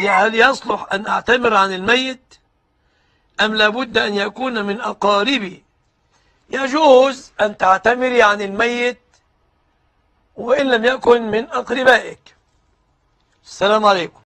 هل يصلح أن أعتمر عن الميت أم لابد أن يكون من أقاربي؟ يجوز أن تعتمري عن الميت وإن لم يكن من أقربائك. السلام عليكم.